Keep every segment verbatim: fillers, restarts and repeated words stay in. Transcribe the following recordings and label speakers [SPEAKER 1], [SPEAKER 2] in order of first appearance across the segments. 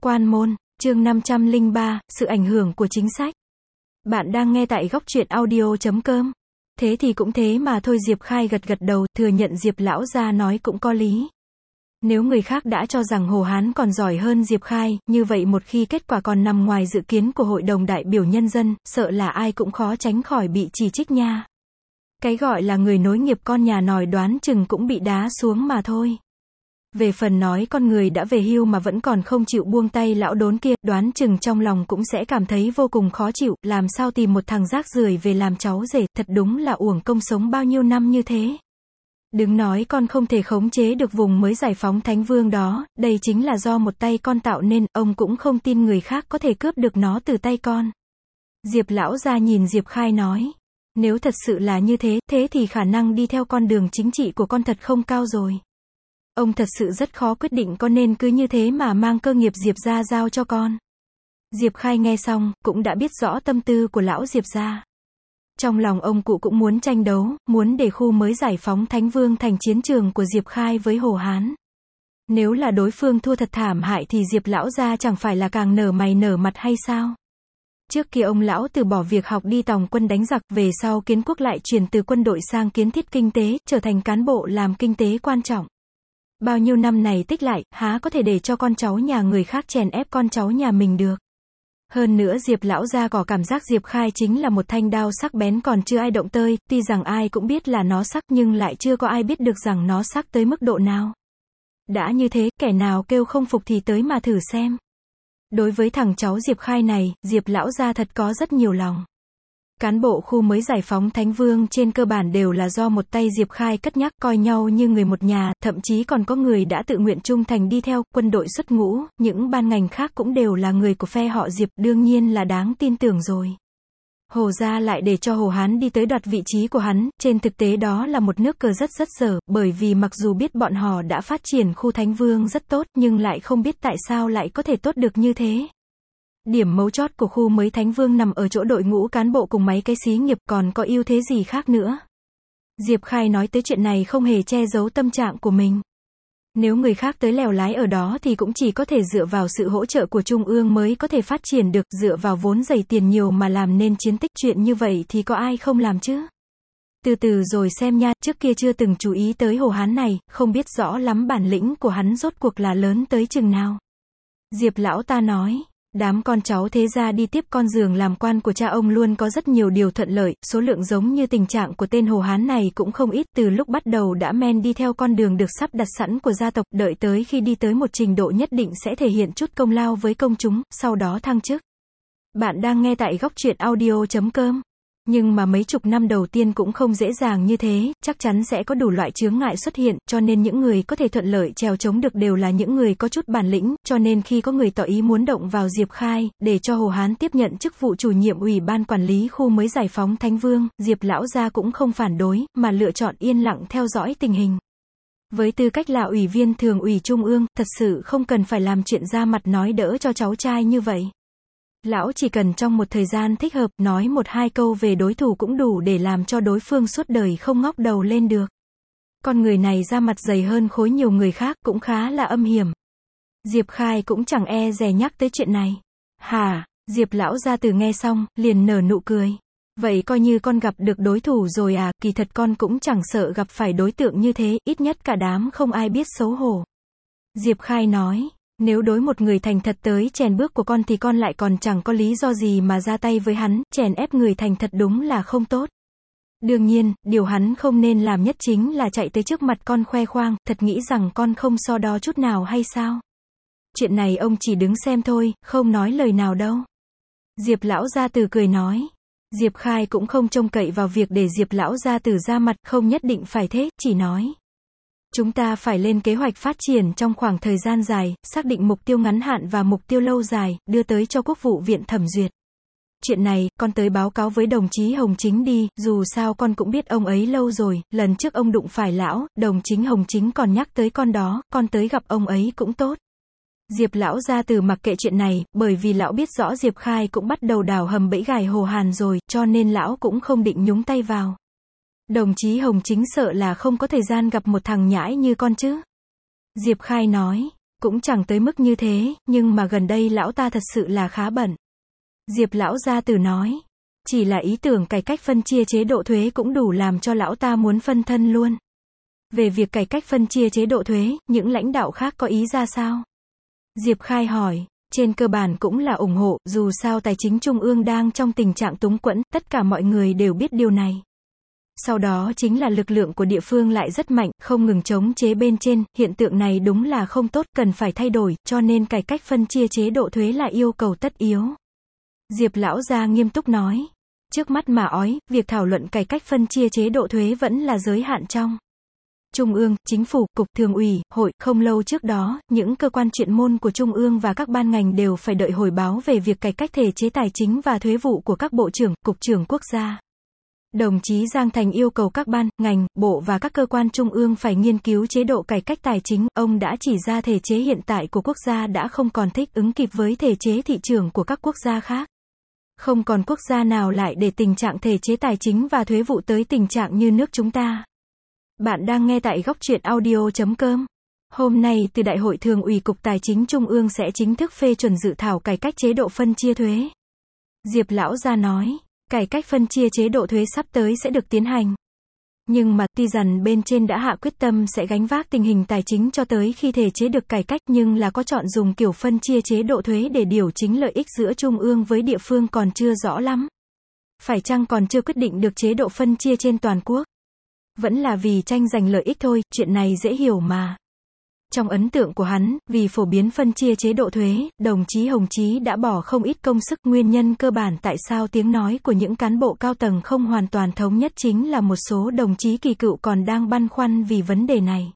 [SPEAKER 1] Quan môn, chương năm trăm lẻ ba, sự ảnh hưởng của chính sách. Bạn đang nghe tại góc truyện audio chấm com. Thế thì cũng thế mà thôi, Diệp Khai gật gật đầu, thừa nhận Diệp lão gia nói cũng có lý. Nếu người khác đã cho rằng Hồ Hán còn giỏi hơn Diệp Khai, như vậy một khi kết quả còn nằm ngoài dự kiến của Hội đồng đại biểu nhân dân, sợ là ai cũng khó tránh khỏi bị chỉ trích nha. Cái gọi là người nối nghiệp con nhà nòi đoán chừng cũng bị đá xuống mà thôi. Về phần nói con người đã về hưu mà vẫn còn không chịu buông tay lão đốn kia, đoán chừng trong lòng cũng sẽ cảm thấy vô cùng khó chịu, làm sao tìm một thằng rác rưởi về làm cháu rể, thật đúng là uổng công sống bao nhiêu năm như thế. Đừng nói con không thể khống chế được vùng mới giải phóng Thánh Vương đó, đây chính là do một tay con tạo nên, ông cũng không tin người khác có thể cướp được nó từ tay con. Diệp lão gia nhìn Diệp Khai nói, nếu thật sự là như thế, thế thì khả năng đi theo con đường chính trị của con thật không cao rồi. Ông thật sự rất khó quyết định có nên cứ như thế mà mang cơ nghiệp Diệp gia giao cho con. Diệp Khai nghe xong, cũng đã biết rõ tâm tư của lão Diệp gia. Trong lòng ông cụ cũng muốn tranh đấu, muốn để khu mới giải phóng Thánh Vương thành chiến trường của Diệp Khai với Hồ Hán. Nếu là đối phương thua thật thảm hại thì Diệp lão gia chẳng phải là càng nở mày nở mặt hay sao? Trước kia ông lão từ bỏ việc học đi tòng quân đánh giặc, về sau Kiến Quốc lại chuyển từ quân đội sang kiến thiết kinh tế, trở thành cán bộ làm kinh tế quan trọng. Bao nhiêu năm này tích lại, há có thể để cho con cháu nhà người khác chèn ép con cháu nhà mình được. Hơn nữa Diệp lão gia có cảm giác Diệp Khai chính là một thanh đao sắc bén còn chưa ai động tới, tuy rằng ai cũng biết là nó sắc nhưng lại chưa có ai biết được rằng nó sắc tới mức độ nào. Đã như thế, kẻ nào kêu không phục thì tới mà thử xem. Đối với thằng cháu Diệp Khai này, Diệp lão gia thật có rất nhiều lòng. Cán bộ khu mới giải phóng Thánh Vương trên cơ bản đều là do một tay Diệp Khai cất nhắc, coi nhau như người một nhà, thậm chí còn có người đã tự nguyện trung thành đi theo, quân đội xuất ngũ, những ban ngành khác cũng đều là người của phe họ Diệp, đương nhiên là đáng tin tưởng rồi. Hồ gia lại để cho Hồ Hán đi tới đoạt vị trí của hắn, trên thực tế đó là một nước cờ rất rất dở, bởi vì mặc dù biết bọn họ đã phát triển khu Thánh Vương rất tốt, nhưng lại không biết tại sao lại có thể tốt được như thế. Điểm mấu chốt của khu mới Thánh Vương nằm ở chỗ đội ngũ cán bộ cùng mấy cái xí nghiệp, còn có ưu thế gì khác nữa. Diệp Khai nói tới chuyện này không hề che giấu tâm trạng của mình. Nếu người khác tới lèo lái ở đó thì cũng chỉ có thể dựa vào sự hỗ trợ của Trung ương mới có thể phát triển được, dựa vào vốn dày tiền nhiều mà làm nên chiến tích, chuyện như vậy thì có ai không làm chứ. Từ từ rồi xem nha, trước kia chưa từng chú ý tới Hồ Hán này, không biết rõ lắm bản lĩnh của hắn rốt cuộc là lớn tới chừng nào. Diệp lão ta nói, đám con cháu thế gia đi tiếp con giường làm quan của cha ông luôn có rất nhiều điều thuận lợi, số lượng giống như tình trạng của tên Hồ Hán này cũng không ít, từ lúc bắt đầu đã men đi theo con đường được sắp đặt sẵn của gia tộc, đợi tới khi đi tới một trình độ nhất định sẽ thể hiện chút công lao với công chúng, sau đó thăng chức. Bạn đang nghe tại góc truyện audio chấm com. Nhưng mà mấy chục năm đầu tiên cũng không dễ dàng như thế, chắc chắn sẽ có đủ loại chướng ngại xuất hiện, cho nên những người có thể thuận lợi trèo chống được đều là những người có chút bản lĩnh, cho nên khi có người tỏ ý muốn động vào Diệp Khai, để cho Hồ Hán tiếp nhận chức vụ chủ nhiệm ủy ban quản lý khu mới giải phóng Thánh Vương, Diệp lão gia cũng không phản đối, mà lựa chọn yên lặng theo dõi tình hình. Với tư cách là ủy viên thường ủy Trung ương, thật sự không cần phải làm chuyện ra mặt nói đỡ cho cháu trai như vậy. Lão chỉ cần trong một thời gian thích hợp, nói một hai câu về đối thủ cũng đủ để làm cho đối phương suốt đời không ngóc đầu lên được. Con người này ra mặt dày hơn khối nhiều người khác, cũng khá là âm hiểm. Diệp Khai cũng chẳng e dè nhắc tới chuyện này. Hả? Diệp lão gia từ nghe xong, liền nở nụ cười. Vậy coi như con gặp được đối thủ rồi à, kỳ thật con cũng chẳng sợ gặp phải đối tượng như thế, ít nhất cả đám không ai biết xấu hổ. Diệp Khai nói. Nếu đối một người thành thật tới chèn bước của con thì con lại còn chẳng có lý do gì mà ra tay với hắn, chèn ép người thành thật đúng là không tốt. Đương nhiên, điều hắn không nên làm nhất chính là chạy tới trước mặt con khoe khoang, thật nghĩ rằng con không so đo chút nào hay sao? Chuyện này ông chỉ đứng xem thôi, không nói lời nào đâu. Diệp lão gia từ cười nói. Diệp Khai cũng không trông cậy vào việc để Diệp lão gia từ ra mặt, không nhất định phải thế, chỉ nói. Chúng ta phải lên kế hoạch phát triển trong khoảng thời gian dài, xác định mục tiêu ngắn hạn và mục tiêu lâu dài, đưa tới cho Quốc vụ viện thẩm duyệt. Chuyện này, con tới báo cáo với đồng chí Hồng Chính đi, dù sao con cũng biết ông ấy lâu rồi, lần trước ông đụng phải lão, đồng chí Hồng Chính còn nhắc tới con đó, con tới gặp ông ấy cũng tốt. Diệp lão gia từ mặc kệ chuyện này, bởi vì lão biết rõ Diệp Khai cũng bắt đầu đào hầm bẫy gài Hồ Hán rồi, cho nên lão cũng không định nhúng tay vào. Đồng chí Hồng Chính sợ là không có thời gian gặp một thằng nhãi như con chứ. Diệp Khai nói, Cũng chẳng tới mức như thế, nhưng mà gần đây lão ta thật sự là khá bận. Diệp lão gia tử nói. Chỉ là ý tưởng cải cách phân chia chế độ thuế cũng đủ làm cho lão ta muốn phân thân luôn. Về việc cải cách phân chia chế độ thuế, những lãnh đạo khác có ý ra sao? Diệp Khai hỏi. Trên cơ bản cũng là ủng hộ, dù sao tài chính trung ương đang trong tình trạng túng quẫn, tất cả mọi người đều biết điều này. Sau đó chính là lực lượng của địa phương lại rất mạnh, không ngừng chống chế bên trên, hiện tượng này đúng là không tốt, cần phải thay đổi, cho nên cải cách phân chia chế độ thuế là yêu cầu tất yếu. Diệp lão gia nghiêm túc nói. Trước mắt mà ói, việc thảo luận cải cách phân chia chế độ thuế vẫn là giới hạn trong Trung ương, Chính phủ, Cục, Thường ủy, Hội. Không lâu trước đó, những cơ quan chuyên môn của Trung ương và các ban ngành đều phải đợi hồi báo về việc cải cách thể chế tài chính và thuế vụ của các bộ trưởng, cục trưởng quốc gia. Đồng chí Giang Thành yêu cầu các ban, ngành, bộ và các cơ quan trung ương phải nghiên cứu chế độ cải cách tài chính. Ông đã chỉ ra thể chế hiện tại của quốc gia đã không còn thích ứng kịp với thể chế thị trường của các quốc gia khác. Không còn quốc gia nào lại để tình trạng thể chế tài chính và thuế vụ tới tình trạng như nước chúng ta. Bạn đang nghe tại góc truyện audio chấm com. Hôm nay từ Đại hội Thường ủy Cục Tài chính Trung ương sẽ chính thức phê chuẩn dự thảo cải cách chế độ phân chia thuế. Diệp lão gia nói, cải cách phân chia chế độ thuế sắp tới sẽ được tiến hành. Nhưng mà, tuy rằng bên trên đã hạ quyết tâm sẽ gánh vác tình hình tài chính cho tới khi thể chế được cải cách, nhưng là có chọn dùng kiểu phân chia chế độ thuế để điều chỉnh lợi ích giữa Trung ương với địa phương còn chưa rõ lắm. Phải chăng còn chưa quyết định được chế độ phân chia trên toàn quốc? Vẫn là vì tranh giành lợi ích thôi, chuyện này dễ hiểu mà. Trong ấn tượng của hắn, vì phổ biến phân chia chế độ thuế, đồng chí Hồng Chí đã bỏ không ít công sức. Nguyên nhân cơ bản tại sao tiếng nói của những cán bộ cao tầng không hoàn toàn thống nhất chính là một số đồng chí kỳ cựu còn đang băn khoăn vì vấn đề này.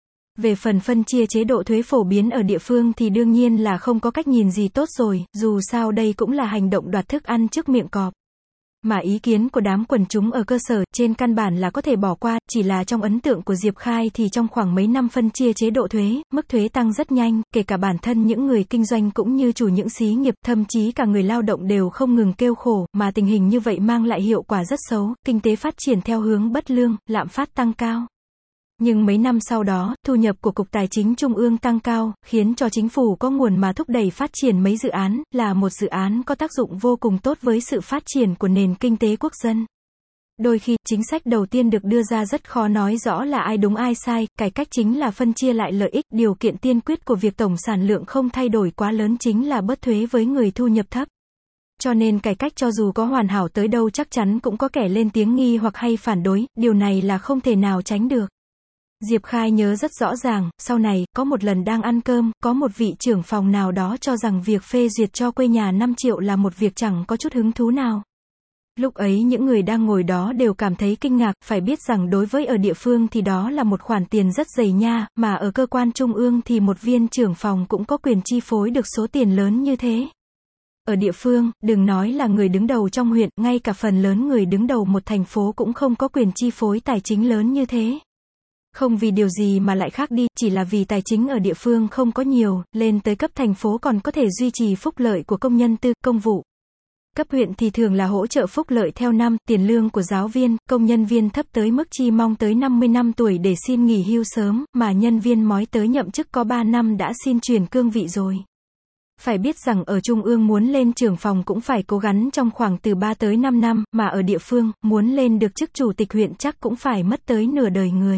[SPEAKER 1] Về phần phân chia chế độ thuế phổ biến ở địa phương thì đương nhiên là không có cách nhìn gì tốt rồi, dù sao đây cũng là hành động đoạt thức ăn trước miệng cọp. Mà ý kiến của đám quần chúng ở cơ sở, trên căn bản là có thể bỏ qua, chỉ là trong ấn tượng của Diệp Khai thì trong khoảng mấy năm phân chia chế độ thuế, mức thuế tăng rất nhanh, kể cả bản thân những người kinh doanh cũng như chủ những xí nghiệp, thậm chí cả người lao động đều không ngừng kêu khổ, mà tình hình như vậy mang lại hiệu quả rất xấu, kinh tế phát triển theo hướng bất lương, lạm phát tăng cao. Nhưng mấy năm sau đó, thu nhập của Cục Tài chính Trung ương tăng cao, khiến cho chính phủ có nguồn mà thúc đẩy phát triển mấy dự án, là một dự án có tác dụng vô cùng tốt với sự phát triển của nền kinh tế quốc dân. Đôi khi, chính sách đầu tiên được đưa ra rất khó nói rõ là ai đúng ai sai, cải cách chính là phân chia lại lợi ích, điều kiện tiên quyết của việc tổng sản lượng không thay đổi quá lớn chính là bớt thuế với người thu nhập thấp. Cho nên cải cách cho dù có hoàn hảo tới đâu chắc chắn cũng có kẻ lên tiếng nghi hoặc hay phản đối, điều này là không thể nào tránh được. Diệp Khai nhớ rất rõ ràng, sau này, có một lần đang ăn cơm, có một vị trưởng phòng nào đó cho rằng việc phê duyệt cho quê nhà năm triệu là một việc chẳng có chút hứng thú nào. Lúc ấy những người đang ngồi đó đều cảm thấy kinh ngạc, phải biết rằng đối với ở địa phương thì đó là một khoản tiền rất dày nha, mà ở cơ quan trung ương thì một viên trưởng phòng cũng có quyền chi phối được số tiền lớn như thế. Ở địa phương, đừng nói là người đứng đầu trong huyện, ngay cả phần lớn người đứng đầu một thành phố cũng không có quyền chi phối tài chính lớn như thế. Không vì điều gì mà lại khác đi, chỉ là vì tài chính ở địa phương không có nhiều, lên tới cấp thành phố còn có thể duy trì phúc lợi của công nhân tư, công vụ. Cấp huyện thì thường là hỗ trợ phúc lợi theo năm, tiền lương của giáo viên, công nhân viên thấp tới mức chi mong tới năm mươi năm tuổi để xin nghỉ hưu sớm, mà nhân viên mói tới nhậm chức có ba năm đã xin chuyển cương vị rồi. Phải biết rằng ở Trung ương muốn lên trưởng phòng cũng phải cố gắng trong khoảng từ ba tới năm năm, mà ở địa phương, muốn lên được chức chủ tịch huyện chắc cũng phải mất tới nửa đời người.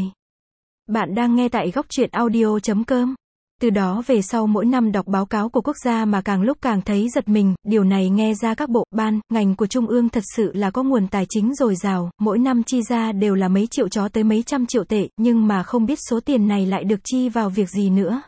[SPEAKER 1] Bạn đang nghe tại góc truyện audio chấm com. Từ đó về sau mỗi năm đọc báo cáo của quốc gia mà càng lúc càng thấy giật mình, điều này nghe ra các bộ, ban, ngành của Trung ương thật sự là có nguồn tài chính dồi dào, mỗi năm chi ra đều là mấy triệu chó tới mấy trăm triệu tệ, nhưng mà không biết số tiền này lại được chi vào việc gì nữa.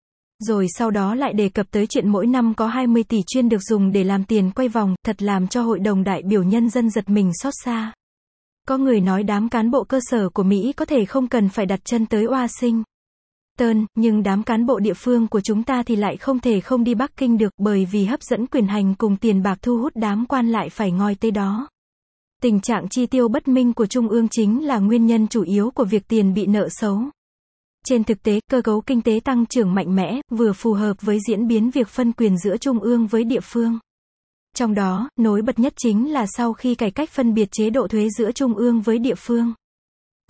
[SPEAKER 1] Rồi sau đó lại đề cập tới chuyện mỗi năm có hai mươi tỷ chuyên được dùng để làm tiền quay vòng, thật làm cho Hội đồng đại biểu nhân dân giật mình xót xa. Có người nói đám cán bộ cơ sở của Mỹ có thể không cần phải đặt chân tới Washington, nhưng đám cán bộ địa phương của chúng ta thì lại không thể không đi Bắc Kinh được, bởi vì hấp dẫn quyền hành cùng tiền bạc thu hút đám quan lại phải ngoi tới đó. Tình trạng chi tiêu bất minh của Trung ương chính là nguyên nhân chủ yếu của việc tiền bị nợ xấu. Trên thực tế, cơ cấu kinh tế tăng trưởng mạnh mẽ, vừa phù hợp với diễn biến việc phân quyền giữa Trung ương với địa phương. Trong đó, nổi bật nhất chính là sau khi cải cách phân biệt chế độ thuế giữa Trung ương với địa phương.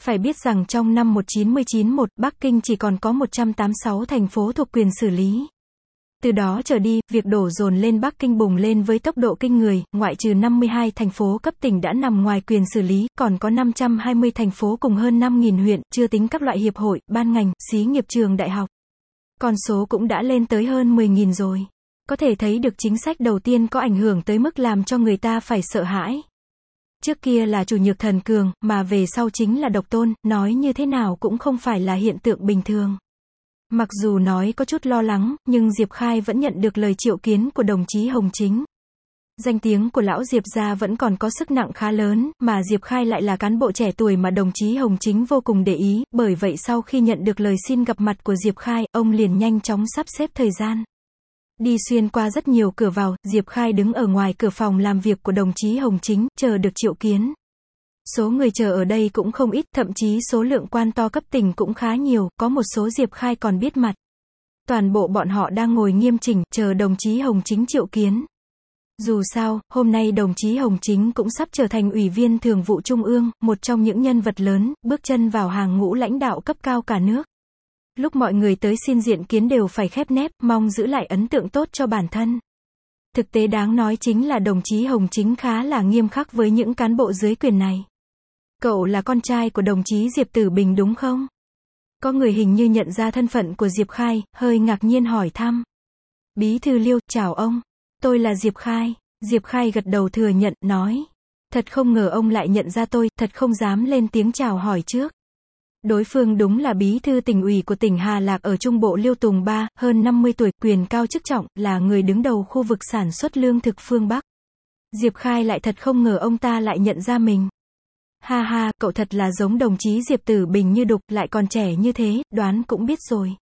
[SPEAKER 1] Phải biết rằng trong năm một nghìn chín trăm chín mươi mốt, Bắc Kinh chỉ còn có một trăm tám mươi sáu thành phố thuộc quyền xử lý. Từ đó trở đi, việc đổ dồn lên Bắc Kinh bùng lên với tốc độ kinh người, ngoại trừ năm mươi hai thành phố cấp tỉnh đã nằm ngoài quyền xử lý, còn có năm trăm hai mươi thành phố cùng hơn năm nghìn huyện, chưa tính các loại hiệp hội, ban ngành, xí nghiệp trường đại học. Con số cũng đã lên tới hơn mười nghìn rồi. Có thể thấy được chính sách đầu tiên có ảnh hưởng tới mức làm cho người ta phải sợ hãi. Trước kia là chủ nhược thần cường, mà về sau chính là độc tôn, nói như thế nào cũng không phải là hiện tượng bình thường. Mặc dù nói có chút lo lắng, nhưng Diệp Khai vẫn nhận được lời triệu kiến của đồng chí Hồng Chính. Danh tiếng của lão Diệp gia vẫn còn có sức nặng khá lớn, mà Diệp Khai lại là cán bộ trẻ tuổi mà đồng chí Hồng Chính vô cùng để ý, bởi vậy sau khi nhận được lời xin gặp mặt của Diệp Khai, ông liền nhanh chóng sắp xếp thời gian. Đi xuyên qua rất nhiều cửa vào, Diệp Khai đứng ở ngoài cửa phòng làm việc của đồng chí Hồng Chính, chờ được triệu kiến. Số người chờ ở đây cũng không ít, thậm chí số lượng quan to cấp tỉnh cũng khá nhiều, có một số Diệp Khai còn biết mặt. Toàn bộ bọn họ đang ngồi nghiêm chỉnh, chờ đồng chí Hồng Chính triệu kiến. Dù sao, hôm nay đồng chí Hồng Chính cũng sắp trở thành ủy viên thường vụ Trung ương, một trong những nhân vật lớn, bước chân vào hàng ngũ lãnh đạo cấp cao cả nước. Lúc mọi người tới xin diện kiến đều phải khép nép, mong giữ lại ấn tượng tốt cho bản thân. Thực tế đáng nói chính là đồng chí Hồng Chính khá là nghiêm khắc với những cán bộ dưới quyền này. Cậu là con trai của đồng chí Diệp Tử Bình đúng không? Có người hình như nhận ra thân phận của Diệp Khai, hơi ngạc nhiên hỏi thăm. Bí thư Liêu, chào ông. Tôi là Diệp Khai. Diệp Khai gật đầu thừa nhận, nói. Thật không ngờ ông lại nhận ra tôi, thật không dám lên tiếng chào hỏi trước. Đối phương đúng là bí thư tỉnh ủy của tỉnh Hà Lạc ở Trung Bộ Liêu Tùng Ba, hơn năm mươi tuổi, quyền cao chức trọng, là người đứng đầu khu vực sản xuất lương thực phương Bắc. Diệp Khai lại thật không ngờ ông ta lại nhận ra mình. Ha ha, cậu thật là giống đồng chí Diệp Tử Bình như đục, lại còn trẻ như thế, đoán cũng biết rồi.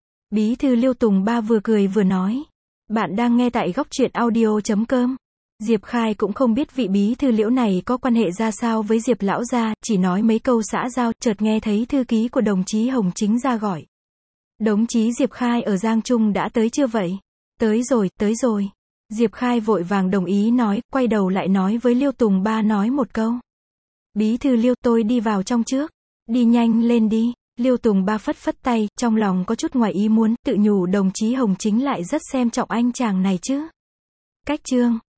[SPEAKER 1] Bí thư Liêu Tùng Ba vừa cười vừa nói. Bạn đang nghe tại góc truyện audio chấm com. Diệp Khai cũng không biết vị bí thư Liễu này có quan hệ ra sao với Diệp lão gia, chỉ nói mấy câu xã giao, chợt nghe thấy thư ký của đồng chí Hồng Chính ra gọi. Đồng chí Diệp Khai ở Giang Trung đã tới chưa vậy? Tới rồi, tới rồi. Diệp Khai vội vàng đồng ý nói, quay đầu lại nói với Liêu Tùng Ba nói một câu. Bí thư Liêu, tôi đi vào trong trước. Đi nhanh lên đi. Liêu Tùng Ba phất phất tay, trong lòng có chút ngoài ý muốn, tự nhủ đồng chí Hồng Chính lại rất xem trọng anh chàng này chứ. Cách chương